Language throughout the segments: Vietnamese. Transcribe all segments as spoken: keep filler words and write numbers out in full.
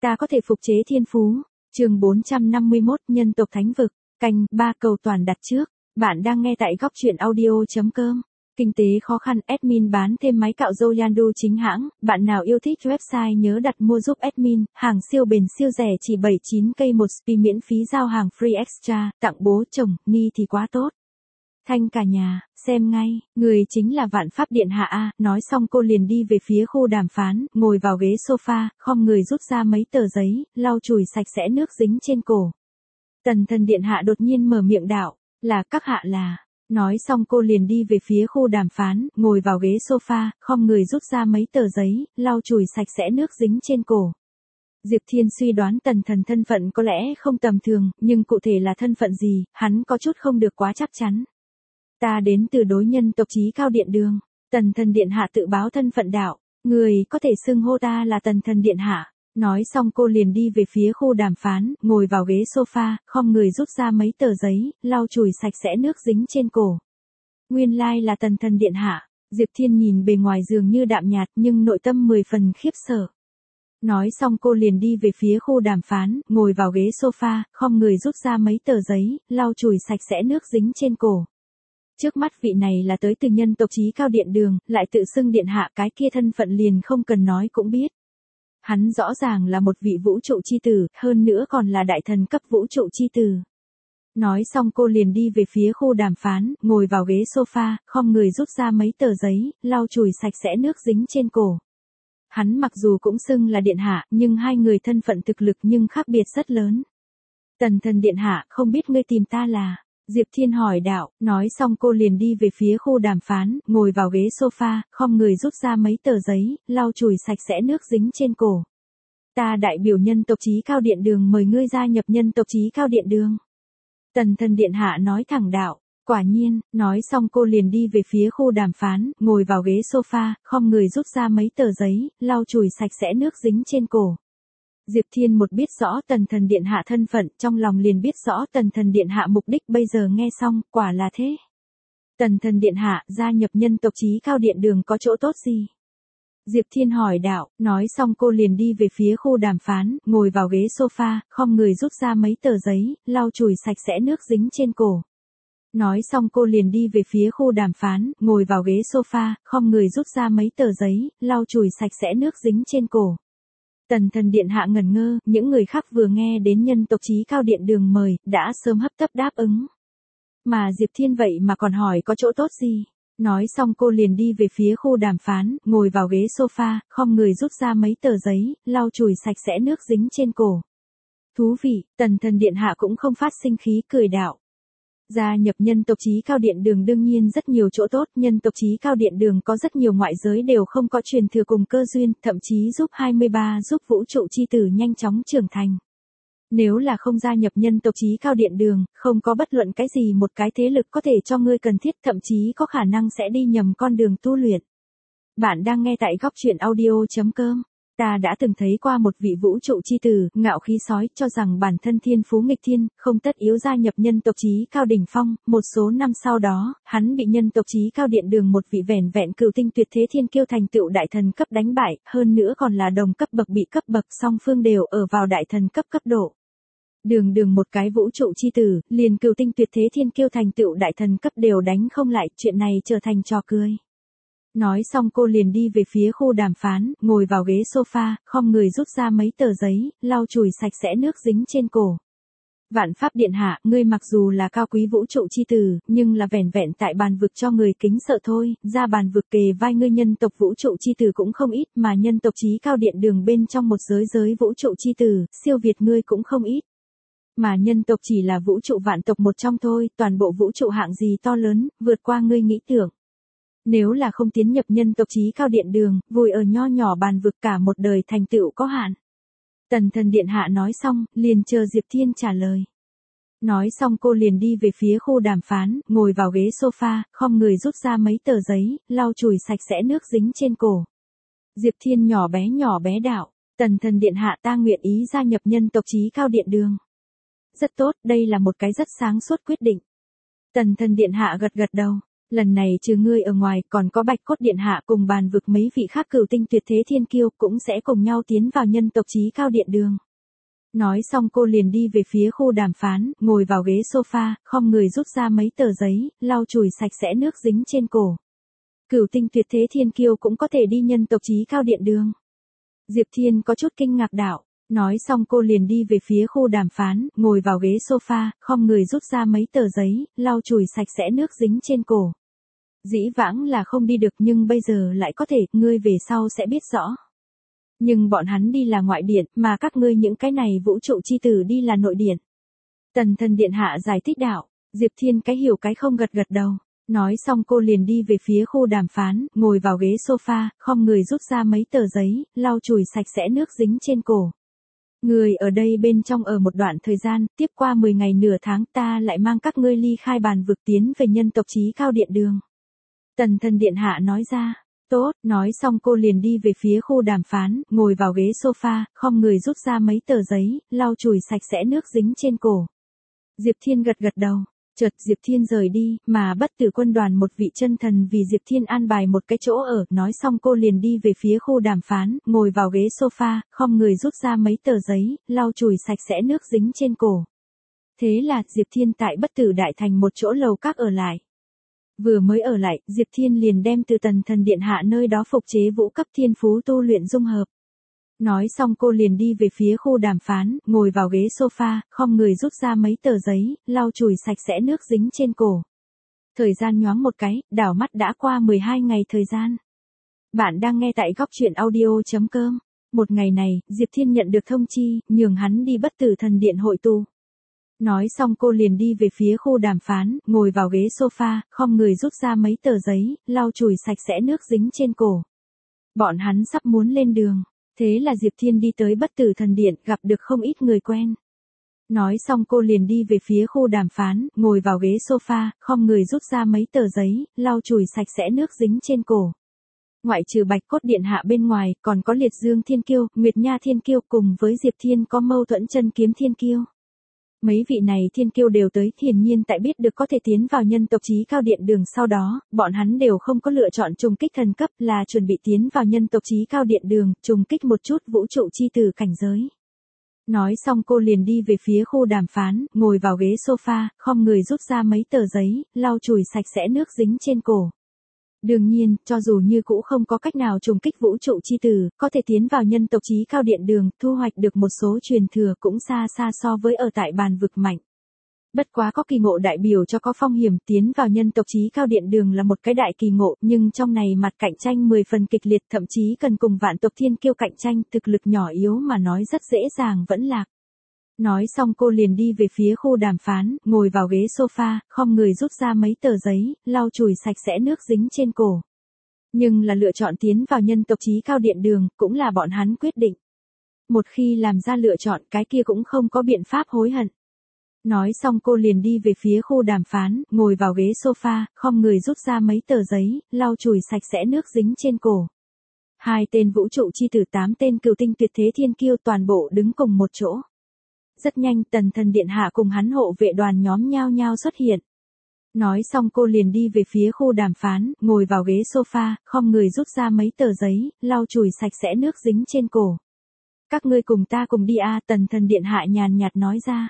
Ta có thể phục chế thiên phú. Chương bốn trăm năm mươi mốt Nhân tộc thánh vực. Canh ba cầu toàn đặt trước. Bạn đang nghe tại góc truyện audio chấm com. Kinh tế khó khăn, admin bán thêm máy cạo râu Yandu chính hãng. Bạn nào yêu thích website nhớ đặt mua giúp admin. Hàng siêu bền siêu rẻ chỉ bảy mươi chín k một spi, miễn phí giao hàng free extra. Tặng bố chồng, ni thì quá tốt. Thanh cả nhà, xem ngay, người chính là Vạn Pháp Điện Hạ a. Nói xong cô liền đi về phía khu đàm phán, ngồi vào ghế sofa, khom người rút ra mấy tờ giấy, lau chùi sạch sẽ nước dính trên cổ. Tần Thần Điện Hạ đột nhiên mở miệng đạo, là các hạ là. Nói xong cô liền đi về phía khu đàm phán, ngồi vào ghế sofa, khom người rút ra mấy tờ giấy, lau chùi sạch sẽ nước dính trên cổ. Diệp Thiên suy đoán Tần Thần thân phận có lẽ không tầm thường, nhưng cụ thể là thân phận gì, hắn có chút không được quá chắc chắn. Ta đến từ đối nhân tộc chí cao điện đường. Tần Thần Điện Hạ tự báo thân phận đạo, người có thể xưng hô ta là Tần Thần Điện Hạ. Nói xong cô liền đi về phía khu đàm phán, ngồi vào ghế sofa, khom người rút ra mấy tờ giấy, lau chùi sạch sẽ nước dính trên cổ. Nguyên lai là Tần Thần Điện Hạ. Diệp Thiên nhìn bề ngoài dường như đạm nhạt nhưng nội tâm mười phần khiếp sợ. Nói xong cô liền đi về phía khu đàm phán, ngồi vào ghế sofa, khom người rút ra mấy tờ giấy, lau chùi sạch sẽ nước dính trên cổ. Trước mắt vị này là tới từ nhân tộc chí cao điện đường, lại tự xưng điện hạ, cái kia thân phận liền không cần nói cũng biết. Hắn rõ ràng là một vị vũ trụ chi tử, hơn nữa còn là đại thần cấp vũ trụ chi tử. Nói xong cô liền đi về phía khu đàm phán, ngồi vào ghế sofa, khom người rút ra mấy tờ giấy, lau chùi sạch sẽ nước dính trên cổ. Hắn mặc dù cũng xưng là điện hạ, nhưng hai người thân phận thực lực nhưng khác biệt rất lớn. Tần Thần Điện Hạ, không biết ngươi tìm ta là... Diệp Thiên hỏi đạo, nói xong cô liền đi về phía khu đàm phán, ngồi vào ghế sofa, khom người rút ra mấy tờ giấy, lau chùi sạch sẽ nước dính trên cổ. Ta đại biểu nhân tộc chí cao điện đường mời ngươi gia nhập nhân tộc chí cao điện đường. Tần Thần Điện Hạ nói thẳng đạo, quả nhiên, nói xong cô liền đi về phía khu đàm phán, ngồi vào ghế sofa, khom người rút ra mấy tờ giấy, lau chùi sạch sẽ nước dính trên cổ. Diệp Thiên một biết rõ Tần Thần Điện Hạ thân phận, trong lòng liền biết rõ Tần Thần Điện Hạ mục đích, bây giờ nghe xong, quả là thế. Tần Thần Điện Hạ, gia nhập nhân tộc chí cao điện đường có chỗ tốt gì? Diệp Thiên hỏi đạo, nói xong cô liền đi về phía khu đàm phán, ngồi vào ghế sofa, khom người rút ra mấy tờ giấy, lau chùi sạch sẽ nước dính trên cổ. Nói xong cô liền đi về phía khu đàm phán, ngồi vào ghế sofa, khom người rút ra mấy tờ giấy, lau chùi sạch sẽ nước dính trên cổ. Tần Thần Điện Hạ ngẩn ngơ, những người khác vừa nghe đến nhân tộc chí cao điện đường mời, đã sớm hấp tấp đáp ứng. Mà Diệp Thiên vậy mà còn hỏi có chỗ tốt gì? Nói xong cô liền đi về phía khu đàm phán, ngồi vào ghế sofa, khom người rút ra mấy tờ giấy, lau chùi sạch sẽ nước dính trên cổ. Thú vị, Tần Thần Điện Hạ cũng không phát sinh khí, cười đạo. Gia nhập nhân tộc chí cao điện đường đương nhiên rất nhiều chỗ tốt, nhân tộc chí cao điện đường có rất nhiều ngoại giới đều không có truyền thừa cùng cơ duyên, thậm chí giúp hai mươi ba giúp vũ trụ chi tử nhanh chóng trưởng thành. Nếu là không gia nhập nhân tộc chí cao điện đường, không có bất luận cái gì một cái thế lực có thể cho ngươi cần thiết, thậm chí có khả năng sẽ đi nhầm con đường tu luyện. Bạn đang nghe tại góc truyện audio chấm com. Ta đã từng thấy qua một vị vũ trụ chi tử, ngạo khí sói, cho rằng bản thân thiên phú nghịch thiên, không tất yếu gia nhập nhân tộc chí cao đỉnh phong. Một số năm sau đó, hắn bị nhân tộc chí cao điện đường một vị vẻn vẹn cửu tinh tuyệt thế thiên kiêu thành tựu đại thần cấp đánh bại, hơn nữa còn là đồng cấp bậc bị cấp bậc, song phương đều ở vào đại thần cấp cấp độ. Đường đường một cái vũ trụ chi tử, liền cửu tinh tuyệt thế thiên kiêu thành tựu đại thần cấp đều đánh không lại, chuyện này trở thành trò cười. Nói xong cô liền đi về phía khu đàm phán, ngồi vào ghế sofa, khom người rút ra mấy tờ giấy, lau chùi sạch sẽ nước dính trên cổ. Vạn Pháp Điện Hạ, ngươi mặc dù là cao quý vũ trụ chi tử, nhưng là vẻn vẹn tại bàn vực cho người kính sợ thôi, ra bàn vực kề vai ngươi nhân tộc vũ trụ chi tử cũng không ít, mà nhân tộc chí cao điện đường bên trong một giới giới vũ trụ chi tử, siêu việt ngươi cũng không ít. Mà nhân tộc chỉ là vũ trụ vạn tộc một trong thôi, toàn bộ vũ trụ hạng gì to lớn, vượt qua ngươi nghĩ tưởng. Nếu là không tiến nhập nhân tộc chí cao điện đường, vùi ở nho nhỏ bàn vực cả một đời thành tựu có hạn. Tần Thần Điện Hạ nói xong, liền chờ Diệp Thiên trả lời. Nói xong cô liền đi về phía khu đàm phán, ngồi vào ghế sofa, khom người rút ra mấy tờ giấy, lau chùi sạch sẽ nước dính trên cổ. Diệp Thiên nhỏ bé nhỏ bé đạo, Tần Thần Điện Hạ, ta nguyện ý gia nhập nhân tộc chí cao điện đường. Rất tốt, đây là một cái rất sáng suốt quyết định. Tần Thần Điện Hạ gật gật đầu. Lần này trừ ngươi ở ngoài, còn có Bạch Cốt Điện Hạ cùng bàn vực mấy vị khác cửu tinh tuyệt thế thiên kiêu cũng sẽ cùng nhau tiến vào nhân tộc chí cao điện đường. Nói xong cô liền đi về phía khu đàm phán, ngồi vào ghế sofa, không người rút ra mấy tờ giấy, lau chùi sạch sẽ nước dính trên cổ. Cửu tinh tuyệt thế thiên kiêu cũng có thể đi nhân tộc chí cao điện đường. Diệp Thiên có chút kinh ngạc đạo. Nói xong cô liền đi về phía khu đàm phán, ngồi vào ghế sofa, không người rút ra mấy tờ giấy, lau chùi sạch sẽ nước dính trên cổ. Dĩ vãng là không đi được nhưng bây giờ lại có thể, ngươi về sau sẽ biết rõ. Nhưng bọn hắn đi là ngoại điện, mà các ngươi những cái này vũ trụ chi tử đi là nội điện. Tần Thần Điện Hạ giải thích đạo, Diệp Thiên cái hiểu cái không gật gật đầu. Nói xong cô liền đi về phía khu đàm phán, ngồi vào ghế sofa, không người rút ra mấy tờ giấy, lau chùi sạch sẽ nước dính trên cổ. Người ở đây bên trong ở một đoạn thời gian, tiếp qua mười ngày nửa tháng ta lại mang các ngươi ly khai bàn vực tiến về nhân tộc chí cao điện đường. Tần Thần Điện Hạ nói ra, tốt, nói xong cô liền đi về phía khu đàm phán, ngồi vào ghế sofa, không người rút ra mấy tờ giấy, lau chùi sạch sẽ nước dính trên cổ. Diệp Thiên gật gật đầu, chợt Diệp Thiên rời đi, mà bất tử quân đoàn một vị chân thần vì Diệp Thiên an bài một cái chỗ ở, nói xong cô liền đi về phía khu đàm phán, ngồi vào ghế sofa, không người rút ra mấy tờ giấy, lau chùi sạch sẽ nước dính trên cổ. Thế là Diệp Thiên tại bất tử đại thành một chỗ lầu các ở lại. Vừa mới ở lại, Diệp Thiên liền đem từ Tần Thần Điện Hạ nơi đó phục chế vũ cấp thiên phú tu luyện dung hợp. Nói xong cô liền đi về phía khu đàm phán, ngồi vào ghế sofa, không người rút ra mấy tờ giấy, lau chùi sạch sẽ nước dính trên cổ. Thời gian nhoáng một cái, đảo mắt đã qua mười hai ngày thời gian. Bạn đang nghe tại góc truyện audio chấm com. Một ngày này, Diệp Thiên nhận được thông chi, nhường hắn đi bất tử thần điện hội tu. Nói xong cô liền đi về phía khu đàm phán, ngồi vào ghế sofa, không người rút ra mấy tờ giấy, lau chùi sạch sẽ nước dính trên cổ. Bọn hắn sắp muốn lên đường. Thế là Diệp Thiên đi tới bất tử thần điện, gặp được không ít người quen. Nói xong cô liền đi về phía khu đàm phán, ngồi vào ghế sofa, không người rút ra mấy tờ giấy, lau chùi sạch sẽ nước dính trên cổ. Ngoại trừ Bạch Cốt Điện Hạ bên ngoài, còn có Liệt Dương Thiên Kiêu, Nguyệt Nha Thiên Kiêu cùng với Diệp Thiên có mâu thuẫn Chân Kiếm Thiên Kiêu. Mấy vị này thiên kiêu đều tới, hiển nhiên tại biết được có thể tiến vào nhân tộc chí cao điện đường sau đó, bọn hắn đều không có lựa chọn trùng kích thần cấp, là chuẩn bị tiến vào nhân tộc chí cao điện đường, trùng kích một chút vũ trụ chi tử cảnh giới. Nói xong cô liền đi về phía khu đàm phán, ngồi vào ghế sofa, không người rút ra mấy tờ giấy, lau chùi sạch sẽ nước dính trên cổ. Đương nhiên, cho dù như cũ không có cách nào trùng kích vũ trụ chi tử, có thể tiến vào nhân tộc chí cao điện đường, thu hoạch được một số truyền thừa cũng xa xa so với ở tại bàn vực mạnh. Bất quá có kỳ ngộ đại biểu cho có phong hiểm, tiến vào nhân tộc chí cao điện đường là một cái đại kỳ ngộ, nhưng trong này mặt cạnh tranh mười phần kịch liệt, thậm chí cần cùng vạn tộc thiên kiêu cạnh tranh, thực lực nhỏ yếu mà nói rất dễ dàng vẫn lạc. Nói xong cô liền đi về phía khu đàm phán, ngồi vào ghế sofa, không người rút ra mấy tờ giấy, lau chùi sạch sẽ nước dính trên cổ. Nhưng là lựa chọn tiến vào nhân tộc chí cao điện đường, cũng là bọn hắn quyết định. Một khi làm ra lựa chọn, cái kia cũng không có biện pháp hối hận. Nói xong cô liền đi về phía khu đàm phán, ngồi vào ghế sofa, không người rút ra mấy tờ giấy, lau chùi sạch sẽ nước dính trên cổ. Hai tên vũ trụ chi tử, tám tên cửu tinh tuyệt thế thiên kiêu toàn bộ đứng cùng một chỗ. Rất nhanh Tần Thần Điện Hạ cùng hắn hộ vệ đoàn nhóm nhao nhao xuất hiện. Nói xong cô liền đi về phía khu đàm phán, ngồi vào ghế sofa, không người rút ra mấy tờ giấy, lau chùi sạch sẽ nước dính trên cổ. Các ngươi cùng ta cùng đi a, Tần Thần Điện Hạ nhàn nhạt nói ra.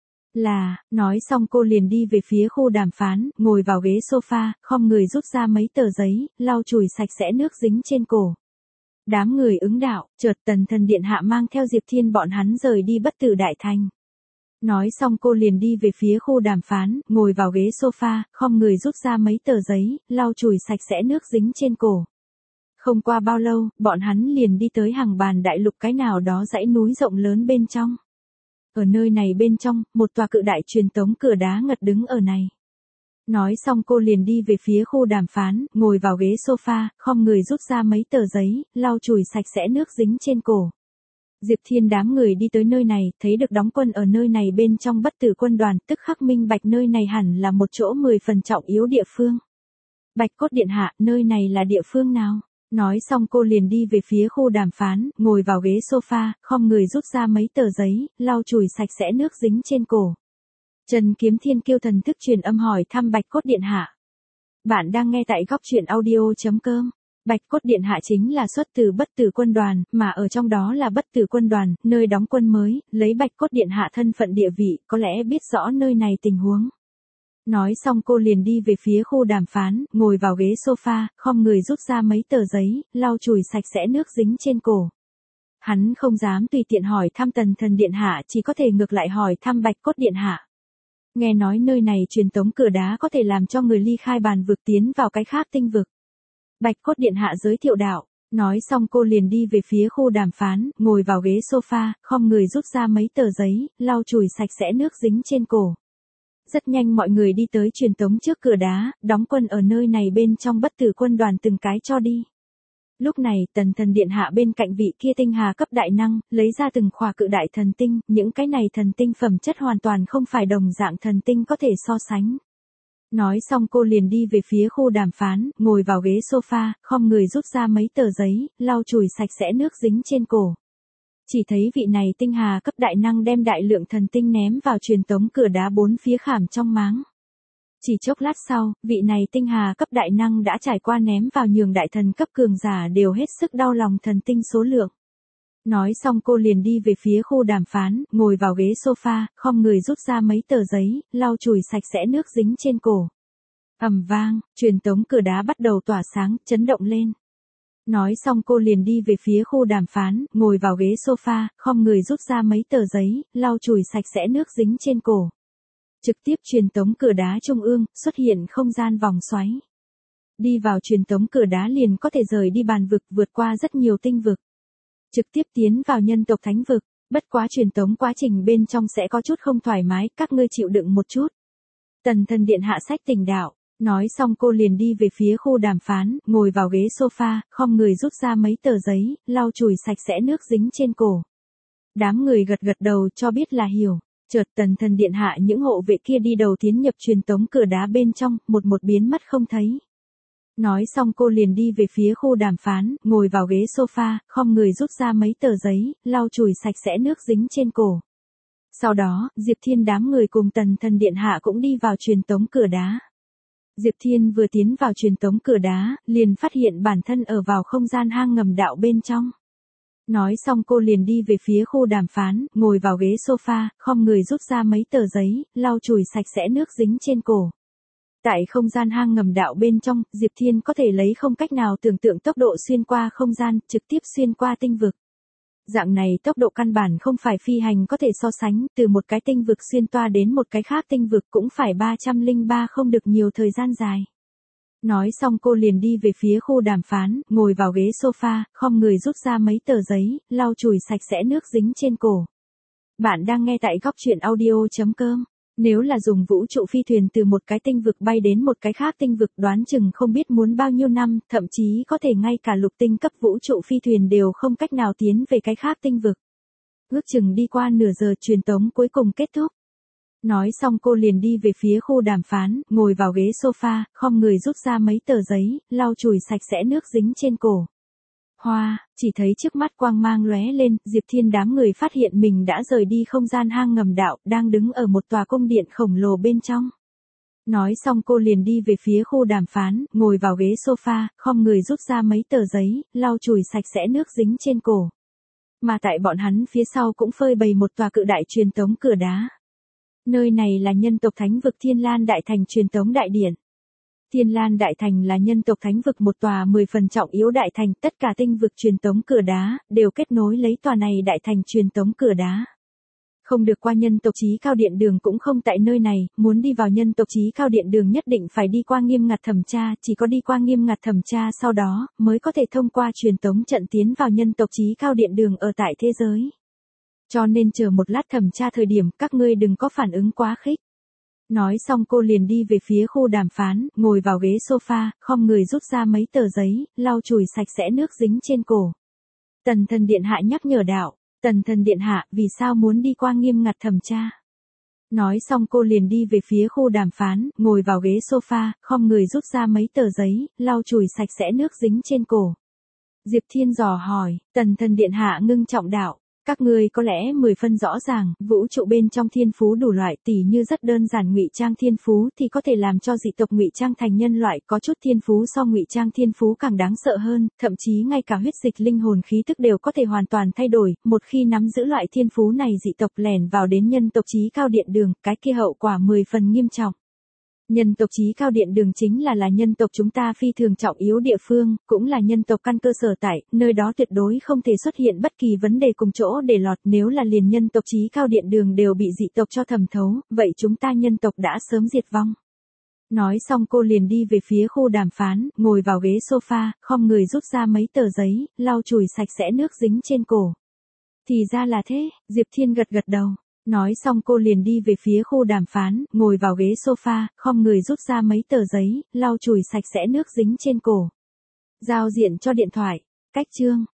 Là, nói xong cô liền đi về phía khu đàm phán, ngồi vào ghế sofa, không người rút ra mấy tờ giấy, lau chùi sạch sẽ nước dính trên cổ. Đám người ứng đạo, chợt Tần Thần Điện Hạ mang theo Diệp Thiên bọn hắn rời đi bất tử đại thành. Nói xong cô liền đi về phía khu đàm phán, ngồi vào ghế sofa, không người rút ra mấy tờ giấy, lau chùi sạch sẽ nước dính trên cổ. Không qua bao lâu, bọn hắn liền đi tới hàng bàn đại lục cái nào đó dãy núi rộng lớn bên trong. Ở nơi này bên trong, một tòa cự đại truyền tống cửa đá ngật đứng ở này. Nói xong cô liền đi về phía khu đàm phán, ngồi vào ghế sofa, không người rút ra mấy tờ giấy, lau chùi sạch sẽ nước dính trên cổ. Diệp Thiên đám người đi tới nơi này, thấy được đóng quân ở nơi này bên trong bất tử quân đoàn, tức khắc minh bạch nơi này hẳn là một chỗ mười phần trọng yếu địa phương. Bạch Cốt Điện Hạ, nơi này là địa phương nào? Nói xong cô liền đi về phía khu đàm phán, ngồi vào ghế sofa, không người rút ra mấy tờ giấy, lau chùi sạch sẽ nước dính trên cổ. Trần Kiếm Thiên Kiêu thần thức truyền âm hỏi thăm Bạch Cốt Điện Hạ. Bạn đang nghe tại góc truyện audio.com. Bạch Cốt Điện Hạ chính là xuất từ Bất Tử Quân Đoàn, mà ở trong đó là Bất Tử Quân Đoàn, nơi đóng quân mới, lấy Bạch Cốt Điện Hạ thân phận địa vị, có lẽ biết rõ nơi này tình huống. Nói xong cô liền đi về phía khu đàm phán, ngồi vào ghế sofa, khom người rút ra mấy tờ giấy, lau chùi sạch sẽ nước dính trên cổ. Hắn không dám tùy tiện hỏi thăm Tần Thần Điện Hạ, chỉ có thể ngược lại hỏi thăm Bạch Cốt Điện Hạ. Nghe nói nơi này truyền tống cửa đá có thể làm cho người ly khai bàn vực tiến vào cái khác tinh vực. Bạch Cốt Điện Hạ giới thiệu đạo, nói xong cô liền đi về phía khu đàm phán, ngồi vào ghế sofa, khom người rút ra mấy tờ giấy, lau chùi sạch sẽ nước dính trên cổ. Rất nhanh mọi người đi tới truyền tống trước cửa đá, đóng quân ở nơi này bên trong Bất Tử Quân Đoàn từng cái cho đi. Lúc này, Tần Thần Điện Hạ bên cạnh vị kia tinh hà cấp đại năng, lấy ra từng khỏa cự đại thần tinh, những cái này thần tinh phẩm chất hoàn toàn không phải đồng dạng thần tinh có thể so sánh. Nói xong cô liền đi về phía khu đàm phán, ngồi vào ghế sofa, khom người rút ra mấy tờ giấy, lau chùi sạch sẽ nước dính trên cổ. Chỉ thấy vị này tinh hà cấp đại năng đem đại lượng thần tinh ném vào truyền tống cửa đá bốn phía khảm trong máng. Chỉ chốc lát sau, vị này tinh hà cấp đại năng đã trải qua ném vào nhường đại thần cấp cường giả đều hết sức đau lòng thần tinh số lượng. Nói xong cô liền đi về phía khu đàm phán, ngồi vào ghế sofa, khom người rút ra mấy tờ giấy, lau chùi sạch sẽ nước dính trên cổ. Ầm vang, truyền tống cửa đá bắt đầu tỏa sáng, chấn động lên. Nói xong cô liền đi về phía khu đàm phán, ngồi vào ghế sofa, khom người rút ra mấy tờ giấy, lau chùi sạch sẽ nước dính trên cổ. Trực tiếp truyền tống cửa đá trung ương, xuất hiện không gian vòng xoáy. Đi vào truyền tống cửa đá liền có thể rời đi bàn vực, vượt qua rất nhiều tinh vực. Trực tiếp tiến vào nhân tộc thánh vực, bất quá truyền tống quá trình bên trong sẽ có chút không thoải mái, các ngươi chịu đựng một chút. Tần Thần Điện Hạ sách tình đạo, nói xong cô liền đi về phía khu đàm phán, ngồi vào ghế sofa, khom người rút ra mấy tờ giấy, lau chùi sạch sẽ nước dính trên cổ. Đám người gật gật đầu cho biết là hiểu. Chợt Tần Thần Điện Hạ những hộ vệ kia đi đầu tiến nhập truyền tống cửa đá bên trong, một một biến mất không thấy. Nói xong cô liền đi về phía khu đàm phán, ngồi vào ghế sofa, khom người rút ra mấy tờ giấy, lau chùi sạch sẽ nước dính trên cổ. Sau đó, Diệp Thiên đám người cùng Tần Thần Điện Hạ cũng đi vào truyền tống cửa đá. Diệp Thiên vừa tiến vào truyền tống cửa đá, liền phát hiện bản thân ở vào không gian hang ngầm đạo bên trong. Nói xong cô liền đi về phía khu đàm phán, ngồi vào ghế sofa, khom người rút ra mấy tờ giấy, lau chùi sạch sẽ nước dính trên cổ. Tại không gian hang ngầm đạo bên trong, Diệp Thiên có thể lấy không cách nào tưởng tượng tốc độ xuyên qua không gian, trực tiếp xuyên qua tinh vực. Dạng này tốc độ căn bản không phải phi hành có thể so sánh, từ một cái tinh vực xuyên toa đến một cái khác tinh vực cũng phải ba trăm lẻ ba không được nhiều thời gian dài. Nói xong cô liền đi về phía khu đàm phán, ngồi vào ghế sofa, khom người rút ra mấy tờ giấy, lau chùi sạch sẽ nước dính trên cổ. Bạn đang nghe tại góc truyện audio.com. Nếu là dùng vũ trụ phi thuyền từ một cái tinh vực bay đến một cái khác tinh vực đoán chừng không biết muốn bao nhiêu năm, thậm chí có thể ngay cả lục tinh cấp vũ trụ phi thuyền đều không cách nào tiến về cái khác tinh vực. Ước chừng đi qua nửa giờ truyền tống cuối cùng kết thúc. Nói xong cô liền đi về phía khu đàm phán, ngồi vào ghế sofa, khom người rút ra mấy tờ giấy, lau chùi sạch sẽ nước dính trên cổ. Hoa, chỉ thấy trước mắt quang mang lóe lên, Diệp Thiên đám người phát hiện mình đã rời đi không gian hang ngầm đạo, đang đứng ở một tòa cung điện khổng lồ bên trong. Nói xong cô liền đi về phía khu đàm phán, ngồi vào ghế sofa, khom người rút ra mấy tờ giấy, lau chùi sạch sẽ nước dính trên cổ. Mà tại bọn hắn phía sau cũng phơi bày một tòa cự đại truyền tống cửa đá. Nơi này là nhân tộc thánh vực Thiên Lan Đại Thành truyền tống đại điển. Thiên Lan Đại Thành là nhân tộc thánh vực một tòa mười phần trọng yếu đại thành, tất cả tinh vực truyền tống cửa đá, đều kết nối lấy tòa này đại thành truyền tống cửa đá. Không được qua nhân tộc chí cao điện đường cũng không tại nơi này, muốn đi vào nhân tộc chí cao điện đường nhất định phải đi qua nghiêm ngặt thẩm tra, chỉ có đi qua nghiêm ngặt thẩm tra sau đó, mới có thể thông qua truyền tống trận tiến vào nhân tộc chí cao điện đường ở tại thế giới. Cho nên chờ một lát thẩm tra thời điểm các ngươi đừng có phản ứng quá khích. Nói xong cô liền đi về phía khu đàm phán, ngồi vào ghế sofa, khom người rút ra mấy tờ giấy, lau chùi sạch sẽ nước dính trên cổ. Tần Thần Điện Hạ nhắc nhở đạo, Tần Thần Điện Hạ, vì sao muốn đi qua nghiêm ngặt thẩm tra? Nói xong cô liền đi về phía khu đàm phán, ngồi vào ghế sofa, khom người rút ra mấy tờ giấy, lau chùi sạch sẽ nước dính trên cổ. Diệp Thiên dò hỏi, Tần Thần Điện Hạ ngưng trọng đạo, Các ngươi có lẽ mười phân rõ ràng, vũ trụ bên trong thiên phú đủ loại, tỉ như rất đơn giản ngụy trang thiên phú thì có thể làm cho dị tộc ngụy trang thành nhân loại, có chút thiên phú so ngụy trang thiên phú càng đáng sợ hơn, thậm chí ngay cả huyết dịch linh hồn khí tức đều có thể hoàn toàn thay đổi, một khi nắm giữ loại thiên phú này dị tộc lẻn vào đến nhân tộc chí cao điện đường, cái kia hậu quả mười phần nghiêm trọng. Nhân tộc chí cao điện đường chính là là nhân tộc chúng ta phi thường trọng yếu địa phương, cũng là nhân tộc căn cơ sở tại, nơi đó tuyệt đối không thể xuất hiện bất kỳ vấn đề cùng chỗ để lọt, nếu là liền nhân tộc chí cao điện đường đều bị dị tộc cho thẩm thấu, vậy chúng ta nhân tộc đã sớm diệt vong. Nói xong cô liền đi về phía khu đàm phán, ngồi vào ghế sofa, khom người rút ra mấy tờ giấy, lau chùi sạch sẽ nước dính trên cổ. Thì ra là thế, Diệp Thiên gật gật đầu. Nói xong cô liền đi về phía khu đàm phán, ngồi vào ghế sofa, khom người rút ra mấy tờ giấy, lau chùi sạch sẽ nước dính trên cổ. Giao diện cho điện thoại. Cách chương.